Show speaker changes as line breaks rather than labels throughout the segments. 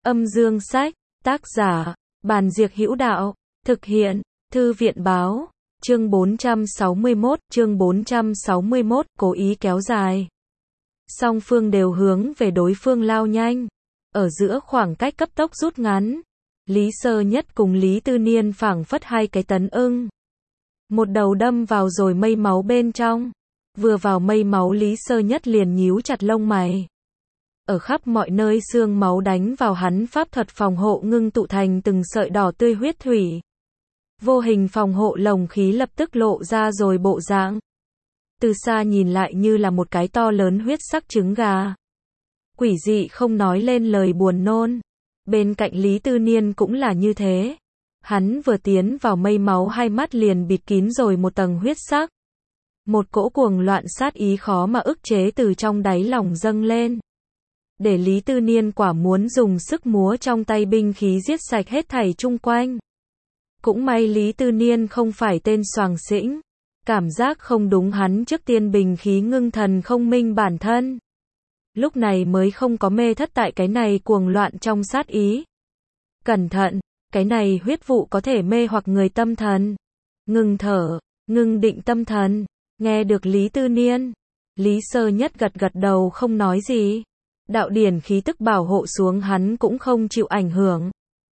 Âm dương sách, tác giả, Bàn Diệc Hữu Đạo, thực hiện, Thư viện báo, chương 461, cố ý kéo dài. Song phương đều hướng về đối phương lao nhanh, ở giữa khoảng cách cấp tốc rút ngắn. Lý Sơ Nhất cùng Lý Tư Niên phảng phất hai cái tấn ưng. Một đầu đâm vào rồi mây máu bên trong. Vừa vào mây máu Lý Sơ Nhất liền nhíu chặt lông mày. Ở khắp mọi nơi xương máu đánh vào hắn pháp thuật phòng hộ ngưng tụ thành từng sợi đỏ tươi huyết thủy. Vô hình phòng hộ lồng khí lập tức lộ ra rồi bộ dạng. Từ xa nhìn lại như là một cái to lớn huyết sắc trứng gà. Quỷ dị không nói lên lời buồn nôn. Bên cạnh Lý Tư Niên cũng là như thế. Hắn vừa tiến vào mây máu hai mắt liền bịt kín rồi một tầng huyết sắc. Một cỗ cuồng loạn sát ý khó mà ức chế từ trong đáy lòng dâng lên. Để Lý Tư Niên quả muốn dùng sức múa trong tay binh khí giết sạch hết thảy chung quanh. Cũng may Lý Tư Niên không phải tên soàng xĩnh. Cảm giác không đúng hắn trước tiên bình khí ngưng thần không minh bản thân. Lúc này mới không có mê thất tại cái này cuồng loạn trong sát ý. Cẩn thận, cái này huyết vụ có thể mê hoặc người tâm thần. Ngừng thở, ngừng định tâm thần. Nghe được Lý Tư Niên, Lý Sơ Nhất gật gật đầu không nói gì. Đạo điển khí tức bảo hộ xuống hắn cũng không chịu ảnh hưởng.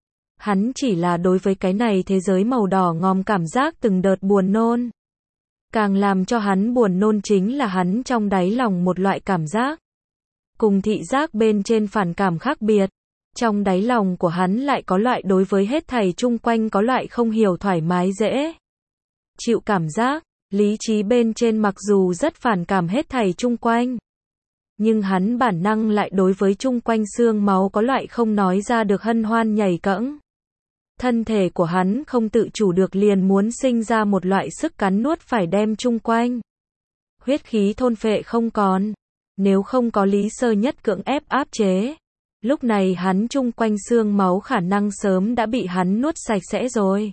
Hắn chỉ là đối với cái này thế giới màu đỏ ngòm cảm giác từng đợt buồn nôn. Càng làm cho hắn buồn nôn chính là hắn trong đáy lòng một loại cảm giác. Cùng thị giác bên trên phản cảm khác biệt. Trong đáy lòng của hắn lại có loại đối với hết thảy chung quanh có loại không hiểu thoải mái dễ chịu cảm giác. Lý trí bên trên mặc dù rất phản cảm hết thảy chung quanh. Nhưng hắn bản năng lại đối với chung quanh xương máu có loại không nói ra được hân hoan nhảy cẫng. Thân thể của hắn không tự chủ được liền muốn sinh ra một loại sức cắn nuốt phải đem chung quanh. Huyết khí thôn phệ không còn. Nếu không có Lý Sơ Nhất cưỡng ép áp chế. Lúc này hắn chung quanh xương máu khả năng sớm đã bị hắn nuốt sạch sẽ rồi.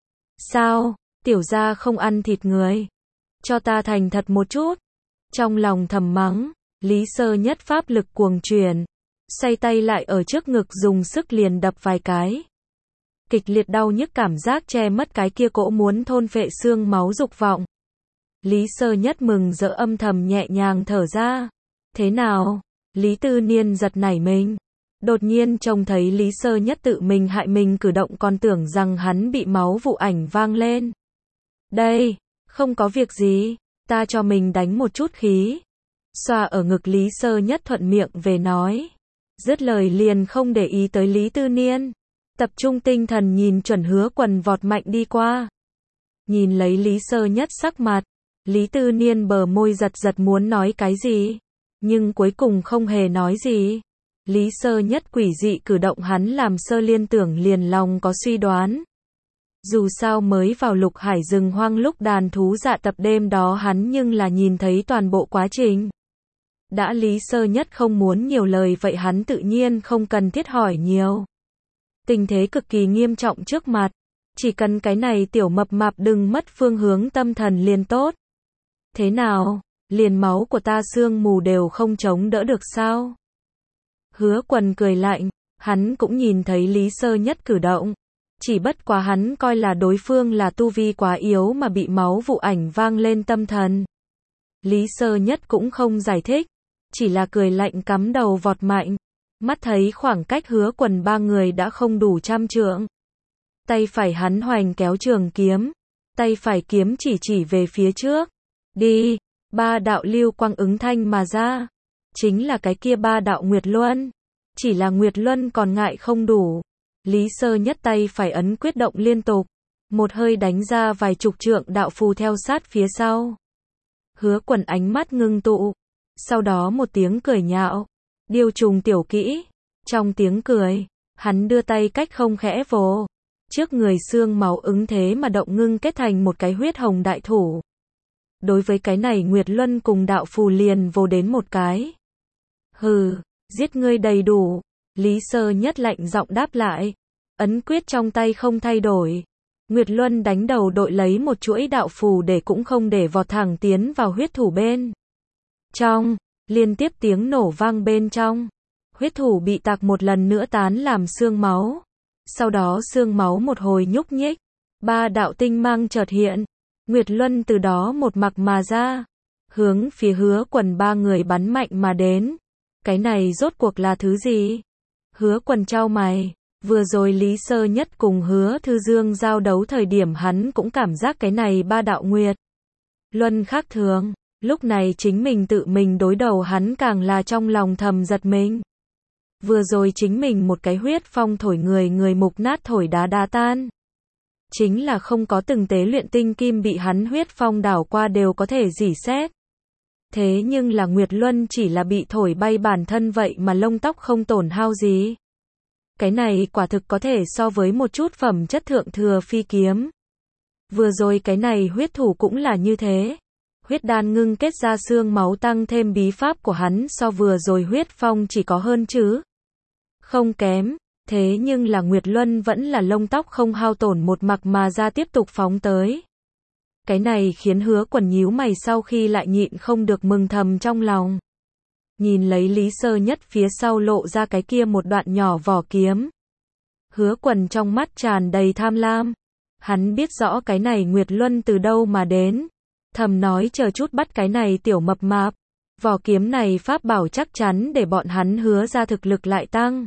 Sao, tiểu gia không ăn thịt người. Cho ta thành thật một chút. Trong lòng thầm mắng, Lý Sơ Nhất pháp lực cuồng chuyển. Xoay tay lại ở trước ngực dùng sức liền đập vài cái. Kịch liệt đau nhức cảm giác che mất cái kia cỗ muốn thôn phệ xương máu dục vọng. Lý Sơ Nhất mừng rỡ âm thầm nhẹ nhàng thở ra. Thế nào? Lý Tư Niên giật nảy mình. Đột nhiên trông thấy Lý Sơ Nhất tự mình hại mình cử động còn tưởng rằng hắn bị máu vụ ảnh vang lên. Đây, không có việc gì, ta cho mình đánh một chút khí. Xoa ở ngực Lý Sơ Nhất thuận miệng về nói. Dứt lời liền không để ý tới Lý Tư Niên. Tập trung tinh thần nhìn chuẩn Hứa Quần vọt mạnh đi qua. Nhìn lấy Lý Sơ Nhất sắc mặt. Lý Tư Niên bờ môi giật giật muốn nói cái gì. Nhưng cuối cùng không hề nói gì. Lý Sơ Nhất quỷ dị cử động hắn làm Sơ Liên tưởng liền lòng có suy đoán. Dù sao mới vào Lục Hải rừng hoang lúc đàn thú dạ tập đêm đó hắn nhưng là nhìn thấy toàn bộ quá trình. Đã Lý Sơ Nhất không muốn nhiều lời vậy hắn tự nhiên không cần thiết hỏi nhiều. Tình thế cực kỳ nghiêm trọng trước mặt. Chỉ cần cái này tiểu mập mạp đừng mất phương hướng tâm thần liền tốt. Thế nào? Liền máu của ta sương mù đều không chống đỡ được sao? Hứa Quần cười lạnh, hắn cũng nhìn thấy Lý Sơ Nhất cử động. Chỉ bất quá hắn coi là đối phương là tu vi quá yếu mà bị máu vụ ảnh vang lên tâm thần. Lý Sơ Nhất cũng không giải thích, chỉ là cười lạnh cắm đầu vọt mạnh. Mắt thấy khoảng cách Hứa Quần ba người đã không đủ 100 trượng. Tay phải hắn hoành kéo trường kiếm, tay phải kiếm chỉ về phía trước. Đi! Ba đạo lưu quang ứng thanh mà ra. Chính là cái kia ba đạo Nguyệt Luân. Chỉ là Nguyệt Luân còn ngại không đủ. Lý Sơ Nhất tay phải ấn quyết động liên tục. Một hơi đánh ra vài chục trượng đạo phù theo sát phía sau. Hứa Quần ánh mắt ngưng tụ. Sau đó một tiếng cười nhạo. Điêu trùng tiểu kỹ. Trong tiếng cười, hắn đưa tay cách không khẽ vồ. Trước người xương máu ứng thế mà động ngưng kết thành một cái huyết hồng đại thủ. Đối với cái này Nguyệt Luân cùng đạo phù liền vồ đến một cái. Hừ, giết ngươi đầy đủ. Lý Sơ Nhất lạnh giọng đáp lại. Ấn quyết trong tay không thay đổi. Nguyệt Luân đánh đầu đội lấy một chuỗi đạo phù để cũng không để vọt thẳng tiến vào huyết thủ bên trong. Liên tiếp tiếng nổ vang bên trong. Huyết thủ bị tạc một lần nữa tán làm xương máu. Sau đó xương máu một hồi nhúc nhích. 3 đạo tinh mang chợt hiện. Nguyệt Luân từ đó một mặc mà ra. Hướng phía Hứa Quần 3 người bắn mạnh mà đến. Cái này rốt cuộc là thứ gì? Hứa Quần chau mày. Vừa rồi Lý Sơ Nhất cùng Hứa Thư Dương giao đấu thời điểm hắn cũng cảm giác cái này 3 đạo Nguyệt Luân khác thường. Lúc này chính mình tự mình đối đầu hắn càng là trong lòng thầm giật mình. Vừa rồi chính mình một cái huyết phong thổi người mục nát thổi đá đá tan. Chính là không có từng tế luyện tinh kim bị hắn huyết phong đảo qua đều có thể rỉ sét. Thế nhưng là Nguyệt Luân chỉ là bị thổi bay bản thân vậy mà lông tóc không tổn hao gì. Cái này quả thực có thể so với một chút phẩm chất thượng thừa phi kiếm. Vừa rồi cái này huyết thủ cũng là như thế. Huyết đan ngưng kết ra xương máu tăng thêm bí pháp của hắn so vừa rồi huyết phong chỉ có hơn chứ không kém. Thế nhưng là Nguyệt Luân vẫn là lông tóc không hao tổn một mặc mà ra tiếp tục phóng tới. Cái này khiến Hứa Quần nhíu mày sau khi lại nhịn không được mừng thầm trong lòng. Nhìn lấy Lý Sơ Nhất phía sau lộ ra cái kia một đoạn nhỏ vỏ kiếm. Hứa Quần trong mắt tràn đầy tham lam. Hắn biết rõ cái này Nguyệt Luân từ đâu mà đến. Thầm nói chờ chút bắt cái này tiểu mập mạp. Vỏ kiếm này pháp bảo chắc chắn để bọn hắn Hứa ra thực lực lại tăng.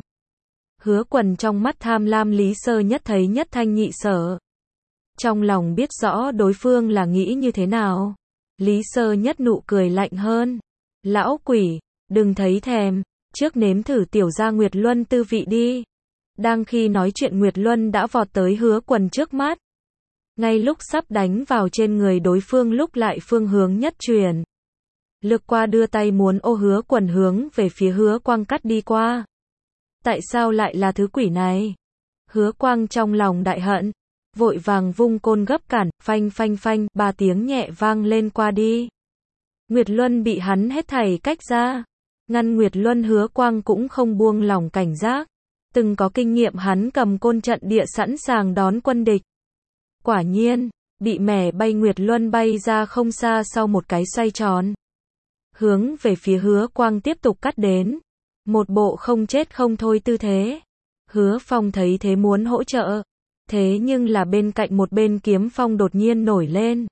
Hứa Quần trong mắt tham lam Lý Sơ Nhất thấy nhất thanh nhị sở. Trong lòng biết rõ đối phương là nghĩ như thế nào. Lý Sơ Nhất nụ cười lạnh hơn. Lão quỷ, đừng thấy thèm, trước nếm thử tiểu gia Nguyệt Luân tư vị đi. Đang khi nói chuyện Nguyệt Luân đã vọt tới Hứa Quần trước mắt. Ngay lúc sắp đánh vào trên người đối phương lúc lại phương hướng nhất chuyển. Lược qua đưa tay muốn ô Hứa Quần hướng về phía Hứa Quang cắt đi qua. Tại sao lại là thứ quỷ này? Hứa Quang trong lòng đại hận. Vội vàng vung côn gấp cản, phanh phanh phanh, 3 tiếng nhẹ vang lên qua đi. Nguyệt Luân bị hắn hết thảy cách ra. Ngăn Nguyệt Luân Hứa Quang cũng không buông lỏng cảnh giác. Từng có kinh nghiệm hắn cầm côn trận địa sẵn sàng đón quân địch. Quả nhiên, bị mẻ bay Nguyệt Luân bay ra không xa sau một cái xoay tròn. Hướng về phía Hứa Quang tiếp tục cắt đến. Một bộ không chết không thôi tư thế. Hứa Phong thấy thế muốn hỗ trợ. Thế nhưng là bên cạnh một bên kiếm phong đột nhiên nổi lên.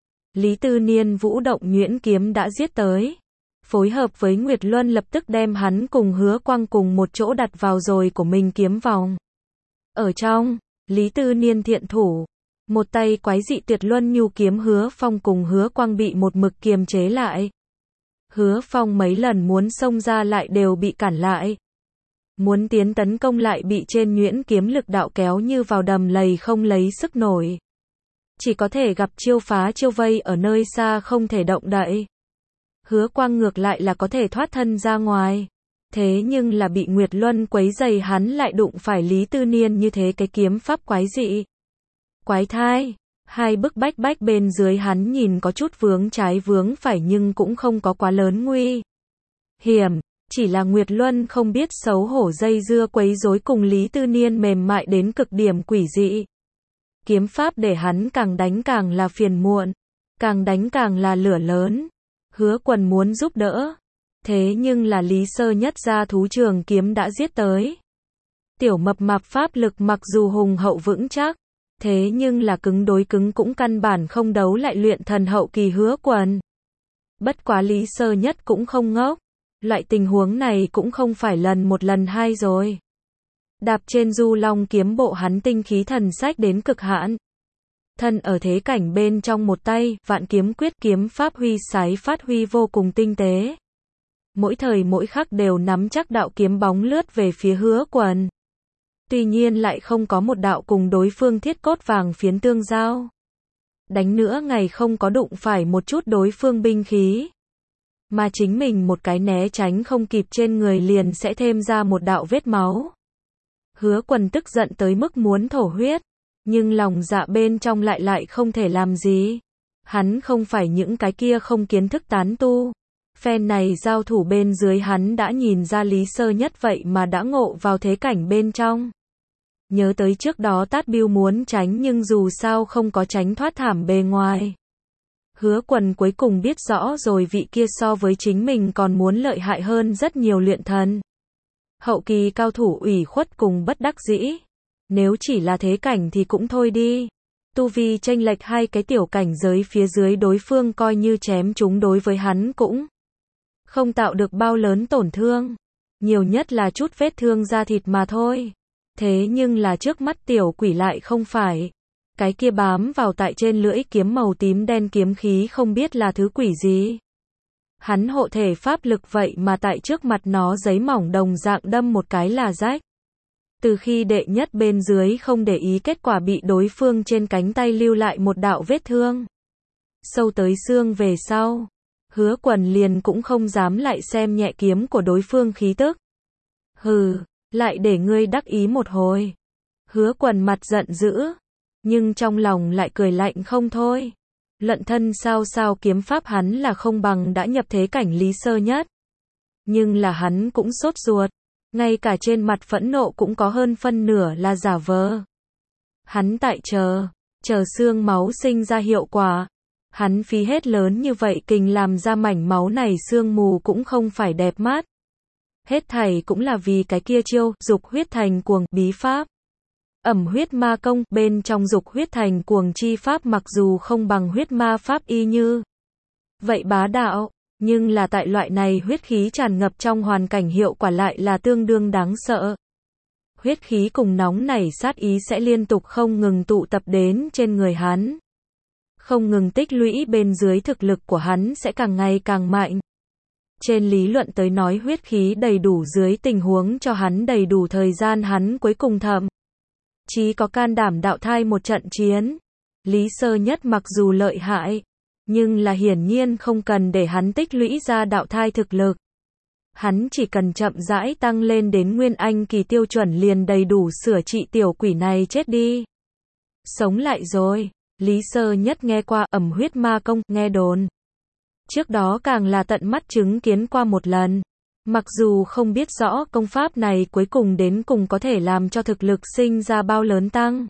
Lý Tư Niên vũ động nhuyễn kiếm đã giết tới. Phối hợp với Nguyệt Luân lập tức đem hắn cùng Hứa Quang cùng một chỗ đặt vào rồi của mình kiếm vòng. Ở trong, Lý Tư Niên thiện thủ. Một tay quái dị tuyệt luân nhu kiếm Hứa Phong cùng Hứa Quang bị một mực kiềm chế lại. Hứa Phong mấy lần muốn xông ra lại đều bị cản lại. Muốn tiến tấn công lại bị trên nhuyễn kiếm lực đạo kéo như vào đầm lầy không lấy sức nổi. Chỉ có thể gặp chiêu phá chiêu vây ở nơi xa không thể động đậy. Hứa Quang ngược lại là có thể thoát thân ra ngoài. Thế nhưng là bị Nguyệt Luân quấy giày hắn lại đụng phải Lý Tư Niên như thế cái kiếm pháp quái dị. Quái thai, hai bức bách bên dưới hắn nhìn có chút vướng trái vướng phải nhưng cũng không có quá lớn nguy hiểm. Chỉ là Nguyệt Luân không biết xấu hổ dây dưa quấy rối cùng Lý Tư Niên mềm mại đến cực điểm quỷ dị. Kiếm pháp để hắn càng đánh càng là phiền muộn, càng đánh càng là lửa lớn. Hứa Quần muốn giúp đỡ. Thế nhưng là Lý Sơ Nhất ra thú trường kiếm đã giết tới. Tiểu mập mạp pháp lực mặc dù hùng hậu vững chắc. Thế nhưng là cứng đối cứng cũng căn bản không đấu lại luyện thần hậu kỳ Hứa Quần. Bất quá Lý Sơ Nhất cũng không ngốc. Loại tình huống này cũng không phải lần một lần hai rồi. Đạp trên du long kiếm bộ hắn tinh khí thần sách đến cực hạn. Thân ở thế cảnh bên trong một tay, vạn kiếm quyết kiếm pháp huy sái phát huy vô cùng tinh tế. Mỗi thời mỗi khắc đều nắm chắc đạo kiếm bóng lướt về phía Hứa Quần. Tuy nhiên lại không có một đạo cùng đối phương thiết cốt vàng phiến tương giao. Đánh nữa ngày không có đụng phải một chút đối phương binh khí. Mà chính mình một cái né tránh không kịp trên người liền sẽ thêm ra một đạo vết máu. Hứa Quần tức giận tới mức muốn thổ huyết. Nhưng lòng dạ bên trong lại không thể làm gì. Hắn không phải những cái kia không kiến thức tán tu. Phen này giao thủ bên dưới hắn đã nhìn ra Lý Sơ Nhất vậy mà đã ngộ vào thế cảnh bên trong. Nhớ tới trước đó Tát Biêu muốn tránh nhưng dù sao không có tránh thoát thảm bề ngoài. Hứa Quần cuối cùng biết rõ rồi vị kia so với chính mình còn muốn lợi hại hơn rất nhiều luyện thần. Hậu kỳ cao thủ ủy khuất cùng bất đắc dĩ. Nếu chỉ là thế cảnh thì cũng thôi đi. Tu vi chênh lệch hai cái tiểu cảnh giới phía dưới đối phương coi như chém chúng đối với hắn cũng không tạo được bao lớn tổn thương. Nhiều nhất là chút vết thương da thịt mà thôi. Thế nhưng là trước mắt tiểu quỷ lại không phải. Cái kia bám vào tại trên lưỡi kiếm màu tím đen kiếm khí không biết là thứ quỷ gì. Hắn hộ thể pháp lực vậy mà tại trước mặt nó giấy mỏng đồng dạng đâm một cái là rách. Từ khi đệ nhất bên dưới không để ý kết quả bị đối phương trên cánh tay lưu lại một đạo vết thương. Sâu tới xương về sau. Hứa Quần liền cũng không dám lại xem nhẹ kiếm của đối phương khí tức. Hừ, lại để ngươi đắc ý một hồi. Hứa Quần mặt giận dữ. Nhưng trong lòng lại cười lạnh không thôi. Luận thân sao kiếm pháp hắn là không bằng đã nhập thế cảnh Lý Sơ Nhất. Nhưng là hắn cũng sốt ruột. Ngay cả trên mặt phẫn nộ cũng có hơn phân nửa là giả vờ. Hắn tại chờ xương máu sinh ra hiệu quả. Hắn phí hết lớn như vậy kình làm ra mảnh máu này sương mù cũng không phải đẹp mắt. Hết thảy cũng là vì cái kia chiêu, dục huyết thành cuồng, bí pháp. Ẩm huyết ma công, bên trong dục huyết thành cuồng chi pháp mặc dù không bằng huyết ma pháp y như vậy bá đạo, nhưng là tại loại này huyết khí tràn ngập trong hoàn cảnh hiệu quả lại là tương đương đáng sợ. Huyết khí cùng nóng nảy sát ý sẽ liên tục không ngừng tụ tập đến trên người hắn. Không ngừng tích lũy bên dưới thực lực của hắn sẽ càng ngày càng mạnh. Trên lý luận tới nói huyết khí đầy đủ dưới tình huống cho hắn đầy đủ thời gian hắn cuối cùng thậm chí có can đảm đạo thai một trận chiến. Lý Sơ Nhất mặc dù lợi hại, nhưng là hiển nhiên không cần để hắn tích lũy ra đạo thai thực lực. Hắn chỉ cần chậm rãi tăng lên đến Nguyên Anh kỳ tiêu chuẩn liền đầy đủ sửa trị tiểu quỷ này chết đi. Sống lại rồi. Lý Sơ Nhất nghe qua Ẩm huyết ma công, nghe đồn. Trước đó càng là tận mắt chứng kiến qua một lần. Mặc dù không biết rõ công pháp này cuối cùng đến cùng có thể làm cho thực lực sinh ra bao lớn tăng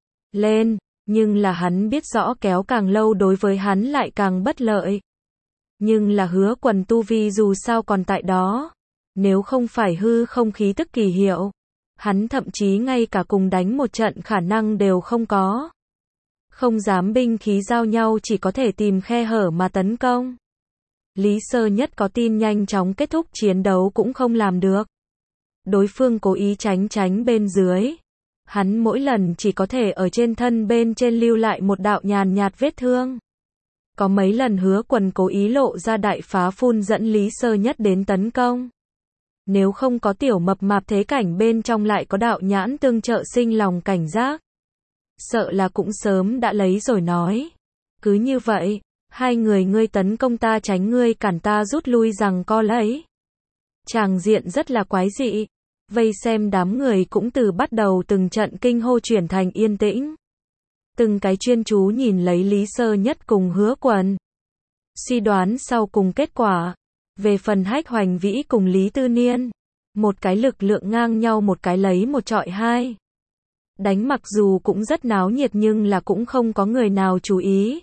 lên, nhưng là hắn biết rõ kéo càng lâu đối với hắn lại càng bất lợi. Nhưng là Hứa Quần tu vi dù sao còn tại đó. Nếu không phải hư không khí tức kỳ hiệu, hắn thậm chí ngay cả cùng đánh một trận khả năng đều không có. Không dám binh khí giao nhau chỉ có thể tìm khe hở mà tấn công. Lý Sơ Nhất có tin nhanh chóng kết thúc chiến đấu cũng không làm được. Đối phương cố ý tránh bên dưới. Hắn mỗi lần chỉ có thể ở trên thân bên trên lưu lại một đạo nhàn nhạt vết thương. Có mấy lần Hứa Quần cố ý lộ ra đại phá phun dẫn Lý Sơ Nhất đến tấn công. Nếu không có tiểu mập mạp thế cảnh bên trong lại có đạo nhãn tương trợ sinh lòng cảnh giác. Sợ là cũng sớm đã lấy rồi nói. Cứ như vậy, hai người ngươi tấn công ta tránh ngươi cản ta rút lui rằng co lấy. Tràng diện rất là quái dị. Vây xem đám người cũng từ bắt đầu từng trận kinh hô chuyển thành yên tĩnh. Từng cái chuyên chú nhìn lấy Lý Sơ Nhất cùng Hứa Quần. Suy đoán sau cùng kết quả. Về phần Hách Hoành Vĩ cùng Lý Tư Niên. Một cái lực lượng ngang nhau một cái lấy một trọi hai. Đánh mặc dù cũng rất náo nhiệt nhưng là cũng không có người nào chú ý.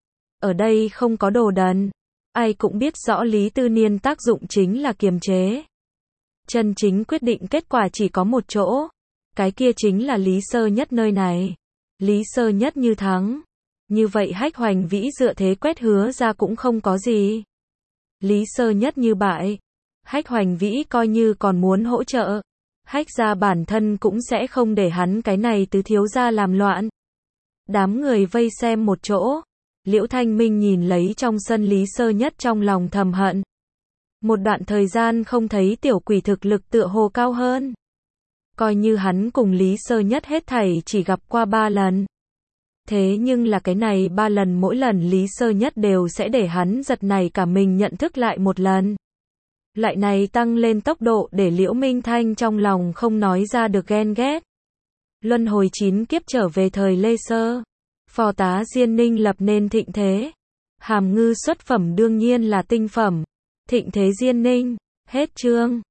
Ở đây không có đồ đần. Ai cũng biết rõ Lý Tư Niên tác dụng chính là kiềm chế. Chân chính quyết định kết quả chỉ có một chỗ. Cái kia chính là Lý Sơ Nhất nơi này. Lý Sơ Nhất như thắng. Như vậy Hách Hoành Vĩ dựa thế quét Hứa ra cũng không có gì. Lý Sơ Nhất như bại. Hách Hoành Vĩ coi như còn muốn hỗ trợ. Hách ra bản thân cũng sẽ không để hắn cái này tứ thiếu gia làm loạn. Đám người vây xem một chỗ. Liễu Thanh Minh nhìn lấy trong sân Lý Sơ Nhất trong lòng thầm hận. Một đoạn thời gian không thấy tiểu quỷ thực lực tựa hồ cao hơn. Coi như hắn cùng Lý Sơ Nhất hết thảy chỉ gặp qua 3 lần. Thế nhưng là cái này 3 lần mỗi lần Lý Sơ Nhất đều sẽ để hắn giật nảy cả mình nhận thức lại một lần. Lại này tăng lên tốc độ để Liễu Minh Thanh trong lòng không nói ra được ghen ghét. Luân hồi 9 kiếp trở về thời Lê Sơ. Phò tá Diên Ninh lập nên thịnh thế. Hàm Ngư xuất phẩm đương nhiên là tinh phẩm. Thịnh thế Diên Ninh. Hết chương.